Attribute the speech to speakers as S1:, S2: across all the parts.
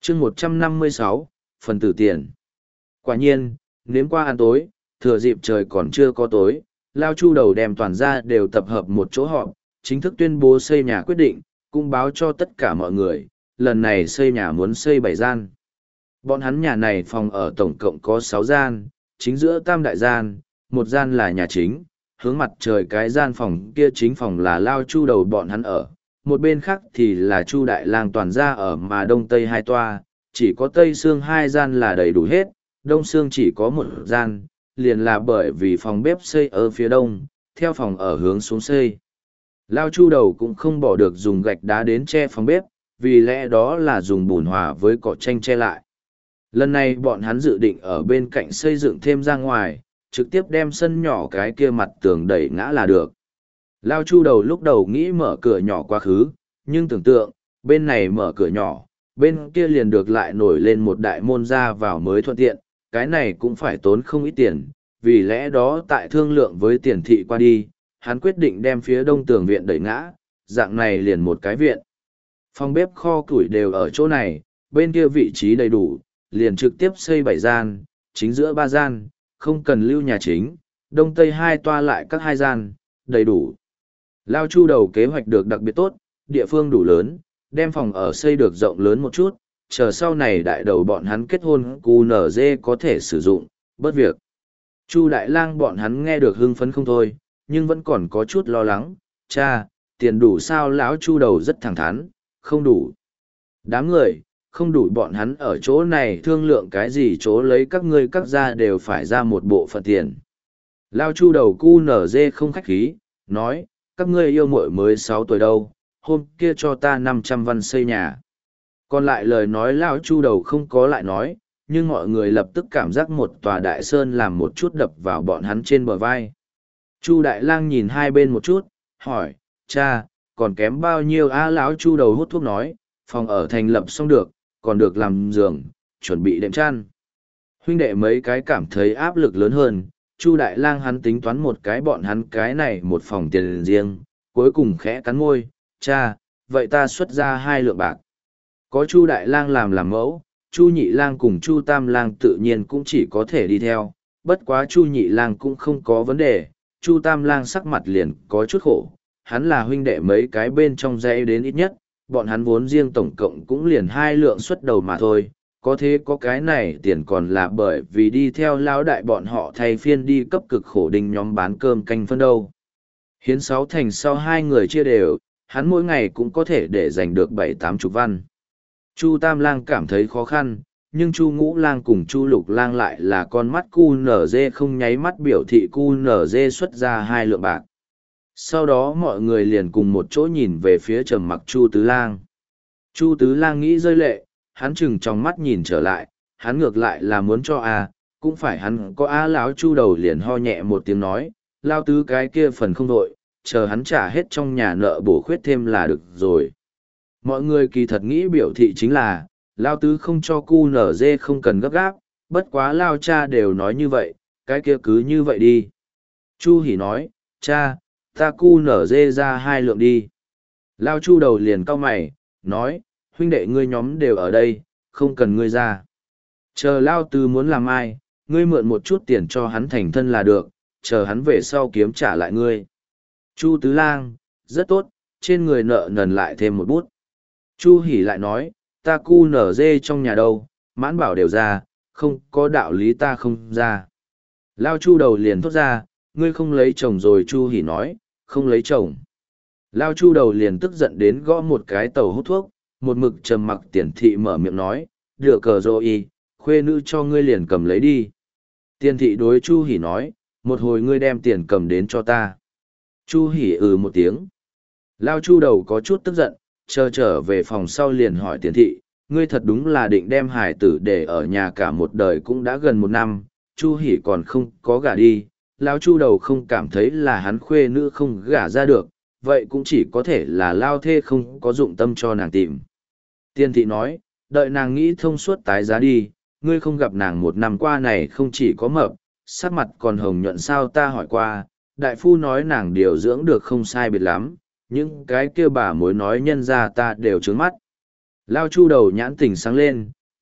S1: chương 156, phần tử tiền. Quả nhiên, nếm qua ăn tối, thừa dịp trời còn chưa có tối, Lao Chu Đầu đem toàn gia đều tập hợp một chỗ họp, chính thức tuyên bố xây nhà quyết định, cũng báo cho tất cả mọi người, lần này xây nhà muốn xây 7 gian. Bọn hắn nhà này phòng ở tổng cộng có 6 gian, chính giữa tam đại gian, một gian là nhà chính, hướng mặt trời cái gian phòng kia chính phòng là Lao Chu Đầu bọn hắn ở, một bên khác thì là Chu Đại Lang toàn gia ở mà đông tây hai toa, chỉ có tây xương 2 gian là đầy đủ hết, đông xương chỉ có một gian, liền là bởi vì phòng bếp xây ở phía đông, theo phòng ở hướng xuống xây. Lao Chu Đầu cũng không bỏ được dùng gạch đá đến che phòng bếp, vì lẽ đó là dùng bùn hòa với cỏ tranh che lại. Lần này bọn hắn dự định ở bên cạnh xây dựng thêm ra ngoài, trực tiếp đem sân nhỏ cái kia mặt tường đẩy ngã là được. Lao Chu Đầu lúc đầu nghĩ mở cửa nhỏ quá khứ, nhưng tưởng tượng, bên này mở cửa nhỏ, bên kia liền được lại nổi lên một đại môn ra vào mới thuận tiện, cái này cũng phải tốn không ít tiền, vì lẽ đó tại thương lượng với tiền thị qua đi, hắn quyết định đem phía đông tường viện đẩy ngã, dạng này liền một cái viện. Phòng bếp kho củi đều ở chỗ này, bên kia vị trí đầy đủ, liền trực tiếp xây 7 gian, chính giữa 3 gian, không cần lưu nhà chính, đông tây 2 toa lại các 2 gian, đầy đủ. Lao Chu Đầu kế hoạch được đặc biệt tốt, địa phương đủ lớn, đem phòng ở xây được rộng lớn một chút, chờ sau này đại đầu bọn hắn kết hôn QNZ có thể sử dụng, bớt việc. Chu Đại Lang bọn hắn nghe được hưng phấn không thôi, nhưng vẫn còn có chút lo lắng, cha, tiền đủ sao? Lão Chu Đầu rất thẳng thắn, không đủ. Đám người, không đủ bọn hắn ở chỗ này thương lượng cái gì, chỗ lấy các ngươi các gia đều phải ra một bộ phận tiền. Lao Chu Đầu QNZ không khách khí, nói, các ngươi yêu muội mới 6 tuổi đâu, hôm kia cho ta 500 văn xây nhà. Còn lại lời nói Lao Chu Đầu không có lại nói, nhưng mọi người lập tức cảm giác một tòa đại sơn làm một chút đập vào bọn hắn trên bờ vai. Chu Đại Lang nhìn hai bên một chút, hỏi, cha, còn kém bao nhiêu? Lão Chu Đầu hút thuốc nói, phòng ở thành lập xong được, còn được làm giường, chuẩn bị đệm chăn. Huynh đệ mấy cái cảm thấy áp lực lớn hơn, Chu Đại Lang hắn tính toán một cái bọn hắn cái này một phòng tiền riêng, cuối cùng khẽ cắn môi, cha, vậy ta xuất ra 2 lượng bạc. Có Chu Đại Lang làm mẫu, Chu Nhị Lang cùng Chu Tam Lang tự nhiên cũng chỉ có thể đi theo, bất quá Chu Nhị Lang cũng không có vấn đề, Chu Tam Lang sắc mặt liền có chút khổ, hắn là huynh đệ mấy cái bên trong dãy đến ít nhất, bọn hắn vốn riêng tổng cộng cũng liền 2 lượng xuất đầu mà thôi, có thế có cái này tiền còn là bởi vì đi theo lão đại bọn họ thay phiên đi cấp cực khổ đinh nhóm bán cơm canh phân đâu. Hiến 6 thành sau 2 người chia đều, hắn mỗi ngày cũng có thể để giành được 7-80 văn. Chu Tam Lang cảm thấy khó khăn, nhưng Chu Ngũ Lang cùng Chu Lục Lang lại là con mắt QNZ không nháy mắt biểu thị QNZ xuất ra 2 lượng bạc. Sau đó mọi người liền cùng một chỗ nhìn về phía trầm mặc Chu Tứ Lang. Chu Tứ Lang nghĩ rơi lệ, hắn chừng trong mắt nhìn trở lại, hắn ngược lại là muốn cho cũng phải hắn có Lão Chu Đầu liền ho nhẹ một tiếng nói, Lao Tứ cái kia phần không đội, chờ hắn trả hết trong nhà nợ bổ khuyết thêm là được rồi. Mọi người kỳ thật nghĩ biểu thị chính là, Lao Tứ không cho QNZ không cần gấp gáp, bất quá Lao cha đều nói như vậy, cái kia cứ như vậy đi. Chu Hỉ nói, cha, ta QNZ ra 2 lượng đi. Lao Chu Đầu liền cau mày, nói, huynh đệ ngươi nhóm đều ở đây, không cần ngươi ra. Chờ Lao Tứ muốn làm ai, ngươi mượn một chút tiền cho hắn thành thân là được, chờ hắn về sau kiếm trả lại ngươi. Chu Tứ Lang, rất tốt, trên người nợ nần lại thêm một bút. Chu Hỉ lại nói, ta QNZ trong nhà đâu, mãn bảo đều ra, không có đạo lý ta không ra. Lao Chu Đầu liền thốt ra, ngươi không lấy chồng rồi. Chu Hỉ nói, không lấy chồng. Lao Chu Đầu liền tức giận đến gõ một cái tàu hút thuốc, một mực trầm mặc Tiền thị mở miệng nói, được cờ rồi, khuê nữ cho ngươi liền cầm lấy đi. Tiền thị đối Chu Hỉ nói, một hồi ngươi đem tiền cầm đến cho ta. Chu Hỉ một tiếng. Lao Chu Đầu có chút tức giận, trở về phòng sau liền hỏi Tiền thị, ngươi thật đúng là định đem hải tử để ở nhà cả một đời, cũng đã gần 1 năm, Chu Hỉ còn không có gả đi. Lao Chu Đầu không cảm thấy là hắn khuê nữ không gả ra được, vậy cũng chỉ có thể là Lao thê không có dụng tâm cho nàng tìm. Tiền thị nói, đợi nàng nghĩ thông suốt tái giá đi, ngươi không gặp nàng 1 năm qua này không chỉ có mập, sắc mặt còn hồng nhuận sao? Ta hỏi qua, đại phu nói nàng điều dưỡng được không sai biệt lắm, những cái kia bà mối nói nhân ra ta đều trướng mắt. Lao Chu Đầu nhãn tỉnh sáng lên,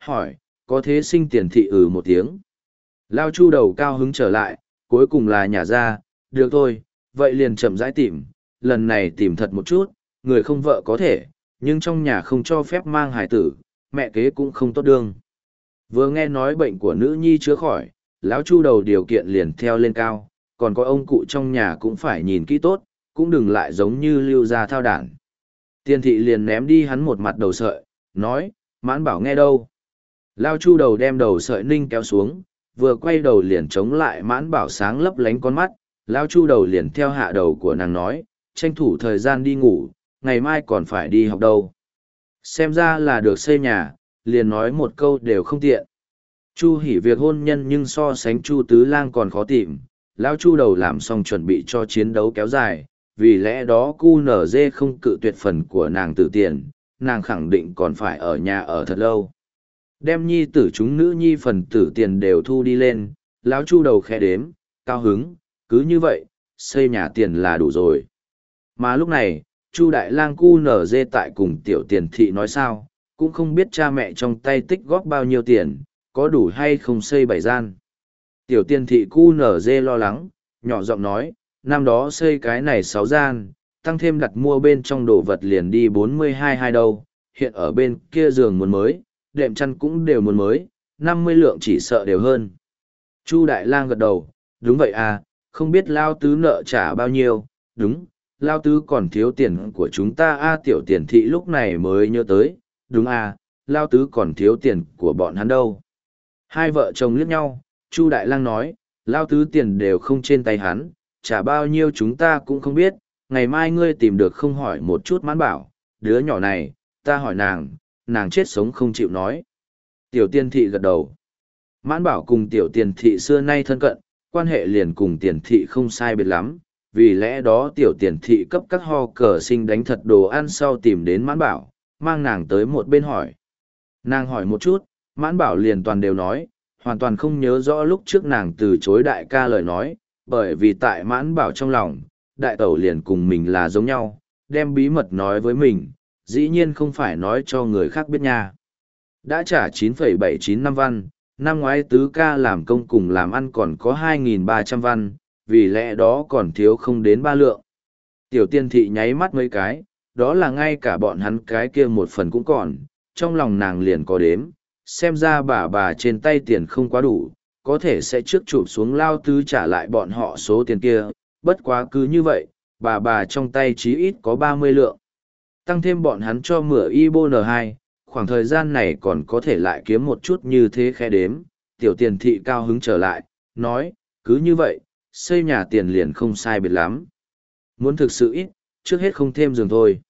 S1: hỏi, có thế sinh tiền thị một tiếng. Lao Chu đầu cao hứng trở lại, cuối cùng là nhả ra, được thôi, vậy liền chậm rãi tìm, lần này tìm thật một chút, người không vợ có thể, nhưng trong nhà không cho phép mang hài tử, mẹ kế cũng không tốt đương. Vừa nghe nói bệnh của nữ nhi chữa khỏi, lão Chu đầu điều kiện liền theo lên cao, còn có ông cụ trong nhà cũng phải nhìn kỹ tốt, cũng đừng lại giống như lưu gia thao đản. Tiền thị liền ném đi hắn một mặt đầu sợi, nói, Mãn Bảo nghe đâu. Lao Chu đầu đem đầu sợi ninh kéo xuống, vừa quay đầu liền chống lại Mãn Bảo sáng lấp lánh con mắt, Lao Chu đầu liền theo hạ đầu của nàng nói, tranh thủ thời gian đi ngủ, ngày mai còn phải đi học đâu. Xem ra là được xây nhà, liền nói một câu đều không tiện. Chu Hỉ việc hôn nhân nhưng so sánh Chu Tứ Lang còn khó tìm, Lao Chu đầu làm xong chuẩn bị cho chiến đấu kéo dài, vì lẽ đó QNZ không cự tuyệt phần của nàng Tử Tiền, nàng khẳng định còn phải ở nhà ở thật lâu. Đem nhi tử chúng nữ nhi phần Tử Tiền đều thu đi lên, lão Chu đầu khẽ đếm, cao hứng, cứ như vậy, xây nhà tiền là đủ rồi. Mà lúc này, Chu Đại Lang QNZ tại cùng Tiểu Tiền Thị nói sao, cũng không biết cha mẹ trong tay tích góp bao nhiêu tiền, có đủ hay không xây 7 gian. Tiểu Tiền Thị QNZ lo lắng, nhỏ giọng nói, năm đó xây cái này 6 gian, tăng thêm đặt mua bên trong đồ vật liền đi 42 đâu, hiện ở bên kia giường muốn mới, đệm chăn cũng đều muốn mới, 50 lượng chỉ sợ đều hơn. Chu Đại Lang gật đầu, đúng vậy à, không biết Lao Tứ nợ trả bao nhiêu, đúng, Lao Tứ còn thiếu tiền của chúng ta a. Tiểu Tiền Thị lúc này mới nhớ tới, đúng à, Lao Tứ còn thiếu tiền của bọn hắn đâu. Hai vợ chồng liếc nhau, Chu Đại Lang nói, Lao Tứ tiền đều không trên tay hắn, trả bao nhiêu chúng ta cũng không biết, ngày mai ngươi tìm được không hỏi một chút Mãn Bảo, đứa nhỏ này, ta hỏi nàng chết sống không chịu nói. Tiểu Tiền Thị gật đầu. Mãn Bảo cùng Tiểu Tiền Thị xưa nay thân cận, quan hệ liền cùng Tiền Thị không sai biệt lắm, vì lẽ đó Tiểu Tiền Thị cấp các ho cờ sinh đánh thật đồ ăn sau tìm đến Mãn Bảo, mang nàng tới một bên hỏi. Nàng hỏi một chút, Mãn Bảo liền toàn đều nói, hoàn toàn không nhớ rõ lúc trước nàng từ chối đại ca lời nói, bởi vì tại Mãn Bảo trong lòng, đại tẩu liền cùng mình là giống nhau, đem bí mật nói với mình, dĩ nhiên không phải nói cho người khác biết nha. Đã trả 9,79 năm văn, năm ngoái tứ ca làm công cùng làm ăn còn có 2.300 văn, vì lẽ đó còn thiếu không đến 3 lượng. Tiểu Tiên Thị nháy mắt mấy cái, đó là ngay cả bọn hắn cái kia một phần cũng còn, trong lòng nàng liền có đếm, xem ra bà trên tay tiền không quá đủ, có thể sẽ trước chụp xuống Lao Tứ trả lại bọn họ số tiền kia, bất quá cứ như vậy, bà trong tay chí ít có 30 lượng. Tăng thêm bọn hắn cho mửa Ibo N2, khoảng thời gian này còn có thể lại kiếm một chút như thế khẽ đếm, Tiểu Tiền Thị cao hứng trở lại, nói, cứ như vậy, xây nhà tiền liền không sai biệt lắm. Muốn thực sự ít, trước hết không thêm giường thôi.